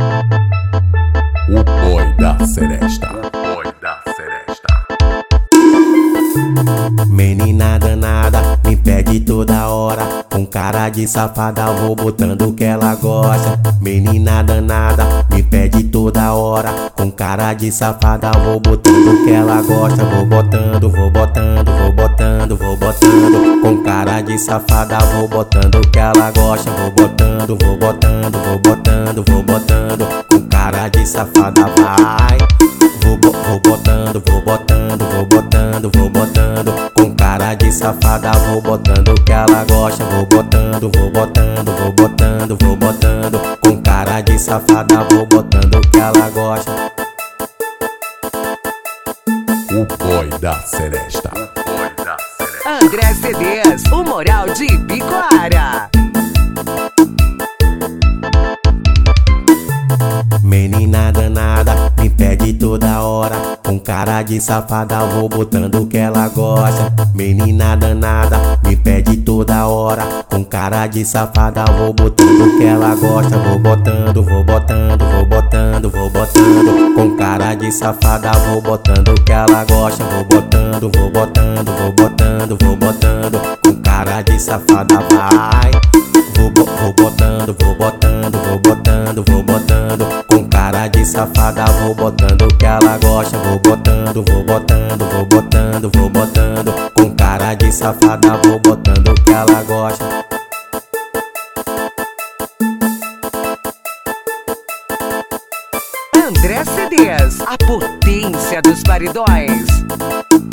O Boy da Seresta. O Boy da Seresta. Menina danada, me pede toda hora. Com cara de safada, vou botando o que ela gosta. Menina danada, me pede toda hora. Com cara de safada, vou botando o que ela gosta. Vou botando, vou botando, vou botando, vou botando. Com cara de safada, vou botando o que ela gosta. Vou botando, vou botando, vou botando, vou botando. Com cara de safada, vai. Vou botando, vou botando, vou botando, vou botando. Com cara de safada, vou botando o que ela gosta. Vou botando, vou botando, vou botando, vou botando. Com cara de safada, vou botando o que ela gosta. O Boy da Seresta. O Boy da Seresta. André CDs, o Moral de Ibicoara. Menina danada, me pede toda hora. Com cara de safada, vou botando o que ela gosta. Menina danada, me pede toda hora. Com cara de safada, vou botando o que ela gosta. Vou botando, vou botando, vou botando, vou botando. Com cara de safada, vou botando o que ela gosta. Vou botando, vou botando, vou botando, vou botando. Com cara de safada, vai. Vou botando, vou botando, vou botando, vou botando. Com cara de safada, vou botando o que ela gosta. Vou botando, vou botando, vou botando, vou botando. Com cara de safada, vou botando o que ela gosta. André CDs, a potência dos paredões.